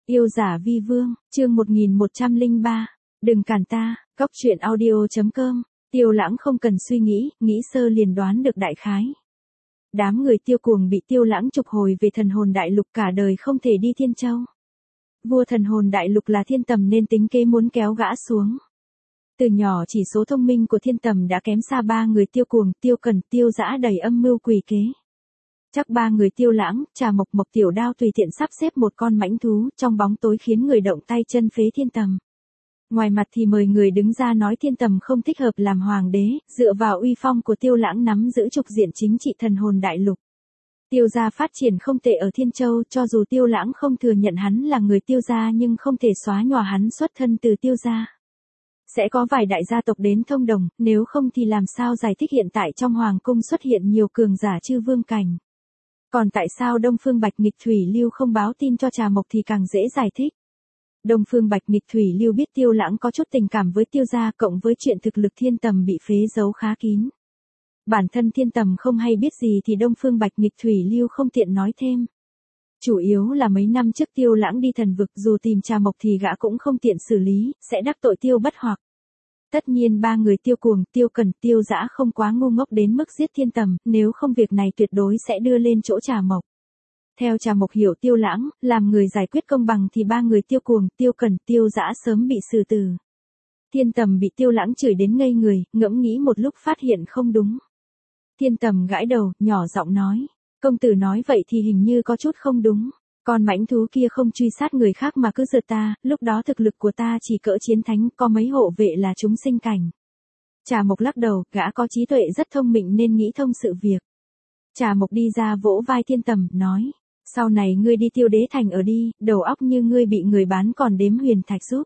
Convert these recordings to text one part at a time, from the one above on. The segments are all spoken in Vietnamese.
Yêu giả vi vương, chương 1103. Đừng cản ta, cóc truyện audio.com. Tiêu Lãng không cần suy nghĩ, nghĩ sơ liền đoán được đại khái. Đám người Tiêu Cuồng bị Tiêu Lãng trục hồi về thần hồn đại lục, cả đời không thể đi Thiên Châu. Vua thần hồn đại lục là Thiên Tầm nên tính kế muốn kéo gã xuống. Từ nhỏ chỉ số thông minh của Thiên Tầm đã kém xa ba người Tiêu Cuồng, Tiêu Cần, Tiêu Dã đầy âm mưu quỷ kế. Chắc ba người Tiêu Lãng, Trà Mộc, Mộc Tiểu Đao tùy tiện sắp xếp một con mãnh thú trong bóng tối khiến người động tay chân phế Thiên Tầm. Ngoài mặt thì mời người đứng ra nói Thiên Tầm không thích hợp làm hoàng đế, dựa vào uy phong của Tiêu Lãng nắm giữ trục diện chính trị thần hồn đại lục. Tiêu gia phát triển không tệ ở Thiên Châu, cho dù Tiêu Lãng không thừa nhận hắn là người Tiêu gia nhưng không thể xóa nhòa hắn xuất thân từ Tiêu gia. Sẽ có vài đại gia tộc đến thông đồng, nếu không thì làm sao giải thích hiện tại trong hoàng cung xuất hiện nhiều cường giả chư vương cảnh. Còn tại sao Đông Phương Bạch Nghịch Thủy Lưu không báo tin cho Trà Mộc thì càng dễ giải thích. Đông Phương Bạch Nghịch Thủy Lưu biết Tiêu Lãng có chút tình cảm với Tiêu gia, cộng với chuyện thực lực Thiên Tầm bị phế giấu khá kín. Bản thân Thiên Tầm không hay biết gì thì Đông Phương Bạch Nghịch Thủy Lưu không tiện nói thêm. Chủ yếu là mấy năm trước Tiêu Lãng đi thần vực, dù tìm Trà Mộc thì gã cũng không tiện xử lý, sẽ đắc tội Tiêu Bất Hoặc. Tất nhiên ba người Tiêu Cuồng, Tiêu Cần, Tiêu Dã không quá ngu ngốc đến mức giết Thiên Tầm, nếu không việc này tuyệt đối sẽ đưa lên chỗ Trà Mộc. Theo Trà Mộc hiểu Tiêu Lãng, làm người giải quyết công bằng thì ba người Tiêu Cuồng, Tiêu Cần, Tiêu Dã sớm bị xử tử. Thiên Tầm bị Tiêu Lãng chửi đến ngây người, ngẫm nghĩ một lúc phát hiện không đúng. Thiên Tầm gãi đầu, nhỏ giọng nói, công tử nói vậy thì hình như có chút không đúng. Con mãnh thú kia không truy sát người khác mà cứ rượt ta, lúc đó thực lực của ta chỉ cỡ chiến thánh, có mấy hộ vệ là chúng sinh cảnh. Trà Mộc lắc đầu, gã có trí tuệ rất thông minh nên nghĩ thông sự việc. Trà Mộc đi ra vỗ vai Thiên Tầm, nói, sau này ngươi đi Tiêu Đế Thành ở đi, đầu óc như ngươi bị người bán còn đếm huyền thạch giúp.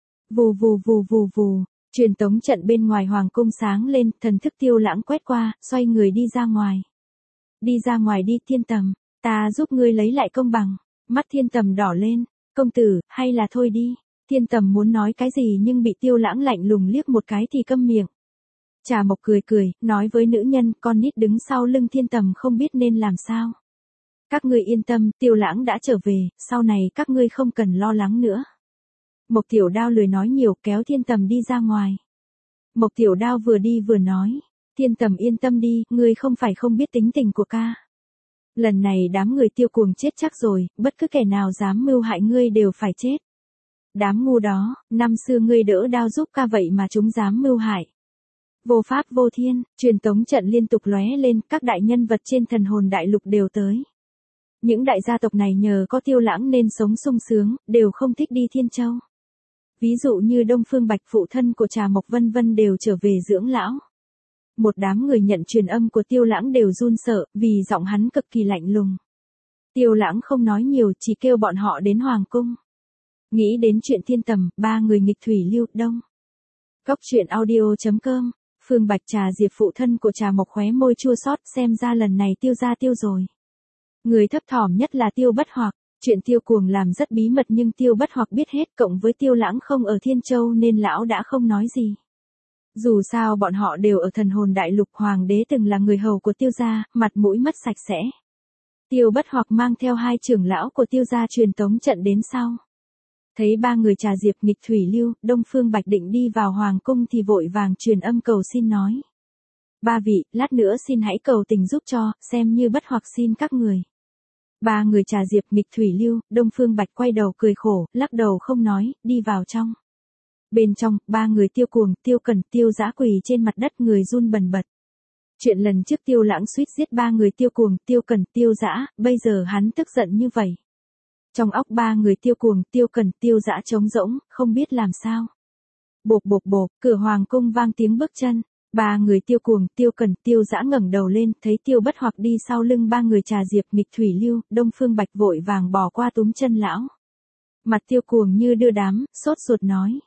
Vù vù vù vù vù, truyền tống trận bên ngoài hoàng cung sáng lên, thần thức Tiêu Lãng quét qua, xoay người đi ra ngoài. Đi ra ngoài đi Thiên Tầm, ta giúp ngươi lấy lại công bằng. Mắt Thiên Tầm đỏ lên, công tử, hay là thôi đi. Thiên Tầm muốn nói cái gì nhưng bị Tiêu Lãng lạnh lùng liếc một cái thì câm miệng. Trà Mộc cười cười, nói với nữ nhân, con nít đứng sau lưng Thiên Tầm không biết nên làm sao. Các ngươi yên tâm, Tiêu Lãng đã trở về, sau này các ngươi không cần lo lắng nữa. Mộc Tiểu Đao lười nói nhiều, kéo Thiên Tầm đi ra ngoài. Mộc Tiểu Đao vừa đi vừa nói, Thiên Tầm yên tâm đi, ngươi không phải không biết tính tình của ca. Lần này đám người Tiêu Cuồng chết chắc rồi, bất cứ kẻ nào dám mưu hại ngươi đều phải chết. Đám ngu đó, năm xưa ngươi đỡ đao giúp ca vậy mà chúng dám mưu hại. Vô pháp vô thiên, truyền tống trận liên tục lóe lên, các đại nhân vật trên thần hồn đại lục đều tới. Những đại gia tộc này nhờ có Tiêu Lãng nên sống sung sướng, đều không thích đi Thiên Châu. Ví dụ như Đông Phương Bạch, phụ thân của Trà Mộc vân vân đều trở về dưỡng lão. Một đám người nhận truyền âm của Tiêu Lãng đều run sợ, vì giọng hắn cực kỳ lạnh lùng. Tiêu Lãng không nói nhiều, chỉ kêu bọn họ đến hoàng cung. Nghĩ đến chuyện Thiên Tầm, ba người Nghịch Thủy Lưu, Đông. Cóc truyện audio.com. Phương Bạch Trà Diệp phụ thân của Trà Mộc khóe môi chua xót, xem ra lần này Tiêu gia tiêu rồi. Người thấp thỏm nhất là Tiêu Bất Hoặc. Chuyện Tiêu Cuồng làm rất bí mật nhưng Tiêu Bất Hoặc biết hết, cộng với Tiêu Lãng không ở Thiên Châu nên lão đã không nói gì. Dù sao bọn họ đều ở thần hồn đại lục, hoàng đế từng là người hầu của Tiêu gia, mặt mũi mất sạch sẽ. Tiêu Bất Hoặc mang theo hai trưởng lão của Tiêu gia truyền tống trận đến sau. Thấy ba người Trà Diệp, Nghịch Thủy Lưu, Đông Phương Bạch định đi vào hoàng cung thì vội vàng truyền âm cầu xin nói. Ba vị, lát nữa xin hãy cầu tình giúp cho, xem như Bất Hoặc xin các người. Ba người Trà Diệp, Nghịch Thủy Lưu, Đông Phương Bạch quay đầu cười khổ, lắc đầu không nói, đi vào trong. Bên trong, ba người Tiêu Cuồng, Tiêu Cần, Tiêu Dã quỳ trên mặt đất, người run bần bật. Chuyện lần trước Tiêu Lãng suýt giết ba người Tiêu Cuồng, Tiêu Cần, Tiêu Dã, bây giờ hắn tức giận như vậy. Trong óc ba người Tiêu Cuồng, Tiêu Cần, Tiêu Dã trống rỗng, không biết làm sao. Bộp bộp bộp, cửa hoàng cung vang tiếng bước chân. Ba người Tiêu Cuồng, Tiêu Cần, Tiêu Dã ngẩng đầu lên, thấy Tiêu Bất Hoặc đi sau lưng ba người Trà Diệp, Nghịch Thủy Lưu, Đông Phương Bạch vội vàng bỏ qua túm chân lão. Mặt Tiêu Cuồng như đưa đám, sốt ruột nói.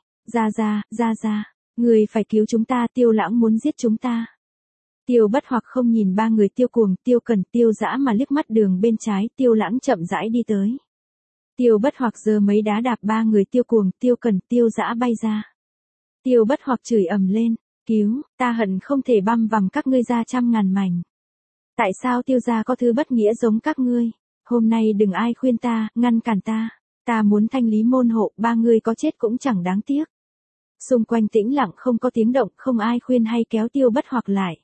Ra, người phải cứu chúng ta, Tiêu Lãng muốn giết chúng ta. Tiêu Bất Hoặc không nhìn ba người Tiêu Cuồng, Tiêu Cần, Tiêu Dã mà liếc mắt đường bên trái, Tiêu Lãng chậm rãi đi tới. Tiêu Bất Hoặc giơ mấy đá đạp ba người Tiêu Cuồng, Tiêu Cần, Tiêu Dã bay ra. Tiêu Bất Hoặc chửi ầm lên, cứu, ta hận không thể băm vằm các ngươi ra trăm ngàn mảnh. Tại sao Tiêu gia có thứ bất nghĩa giống các ngươi? Hôm nay đừng ai khuyên ta, ngăn cản ta. Ta muốn thanh lý môn hộ, ba người có chết cũng chẳng đáng tiếc. Xung quanh tĩnh lặng không có tiếng động, không ai khuyên hay kéo Tiêu Bất Hoặc lại.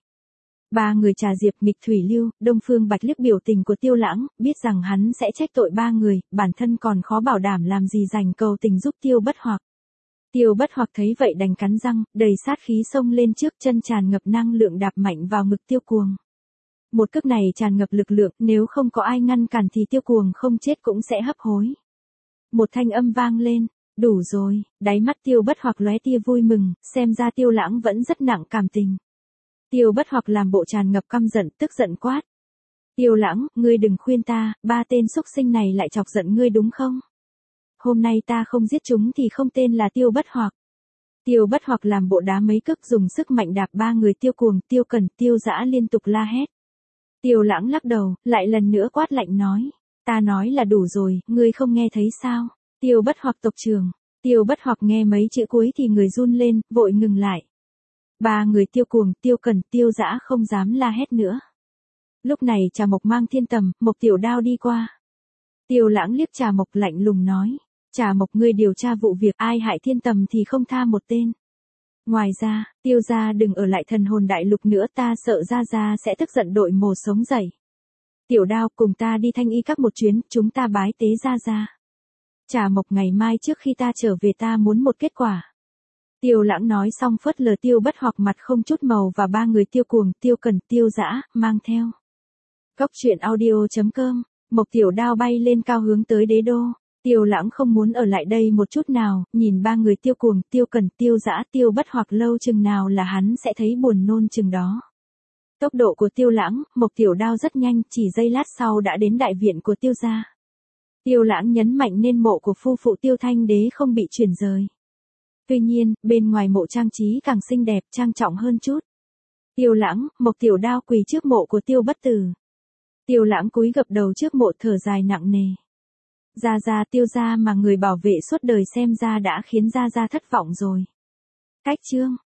Ba người Trà Diệp, Nghịch Thủy Lưu, Đông Phương Bạch liếc biểu tình của Tiêu Lãng, biết rằng hắn sẽ trách tội ba người, bản thân còn khó bảo đảm làm gì dành cầu tình giúp Tiêu Bất Hoặc. Tiêu Bất Hoặc thấy vậy đành cắn răng, đầy sát khí xông lên trước, chân tràn ngập năng lượng đạp mạnh vào ngực Tiêu Cuồng. Một cước này tràn ngập lực lượng, nếu không có ai ngăn cản thì Tiêu Cuồng không chết cũng sẽ hấp hối. Một thanh âm vang lên, đủ rồi, đáy mắt Tiêu Bất Hoặc lóe tia vui mừng, xem ra Tiêu Lãng vẫn rất nặng cảm tình. Tiêu Bất Hoặc làm bộ tràn ngập căm giận, tức giận quát. Tiêu Lãng, ngươi đừng khuyên ta, ba tên xúc sinh này lại chọc giận ngươi đúng không? Hôm nay ta không giết chúng thì không tên là Tiêu Bất Hoặc. Tiêu Bất Hoặc làm bộ đá mấy cước, dùng sức mạnh đạp ba người Tiêu Cuồng, Tiêu Cẩn, Tiêu Dã liên tục la hét. Tiêu Lãng lắc đầu, lại lần nữa quát lạnh nói. Ta nói là đủ rồi, ngươi không nghe thấy sao? Tiêu Bất Hoặc tộc trưởng. Tiêu Bất Hoặc nghe mấy chữ cuối thì người run lên, vội ngừng lại. Ba người Tiêu Cuồng, Tiêu Cẩn, Tiêu Dã không dám la hét nữa. Lúc này Trà Mộc mang Thiên Tầm, Mộc Tiểu Đao đi qua. Tiêu Lãng liếc Trà Mộc lạnh lùng nói. Trà Mộc, ngươi điều tra vụ việc ai hại Thiên Tầm thì không tha một tên. Ngoài ra, Tiêu gia đừng ở lại Thần Hồn Đại Lục nữa, ta sợ Gia Gia sẽ tức giận đội mồ sống dậy. Tiểu Đao, cùng ta đi Thanh Y Các một chuyến, chúng ta bái tế Gia Gia. Trà Mộc, ngày mai trước khi ta trở về ta muốn một kết quả. Tiêu Lãng nói xong phớt lờ Tiêu Bất Hoặc mặt không chút màu và ba người Tiêu Cuồng, Tiêu Cẩn, Tiêu Dã mang theo. Góc truyện audio.com, Mộc Tiểu Đao bay lên cao hướng tới đế đô. Tiêu Lãng không muốn ở lại đây một chút nào, nhìn ba người Tiêu Cuồng, Tiêu Cẩn, Tiêu Dã, Tiêu Bất Hoặc lâu chừng nào là hắn sẽ thấy buồn nôn chừng đó. Tốc độ của Tiêu Lãng, Mộc Tiểu Đao rất nhanh, chỉ giây lát sau đã đến đại viện của Tiêu gia. Tiêu Lãng nhấn mạnh nên mộ của phu phụ Tiêu Thanh Đế không bị chuyển rời. Tuy nhiên, bên ngoài mộ trang trí càng xinh đẹp, trang trọng hơn chút. Tiêu Lãng, Mộc Tiểu Đao quỳ trước mộ của Tiêu Bất Tử. Tiêu Lãng cúi gập đầu trước mộ thở dài nặng nề. Gia Gia, Tiêu gia mà người bảo vệ suốt đời xem ra đã khiến Gia Gia thất vọng rồi. Cách chương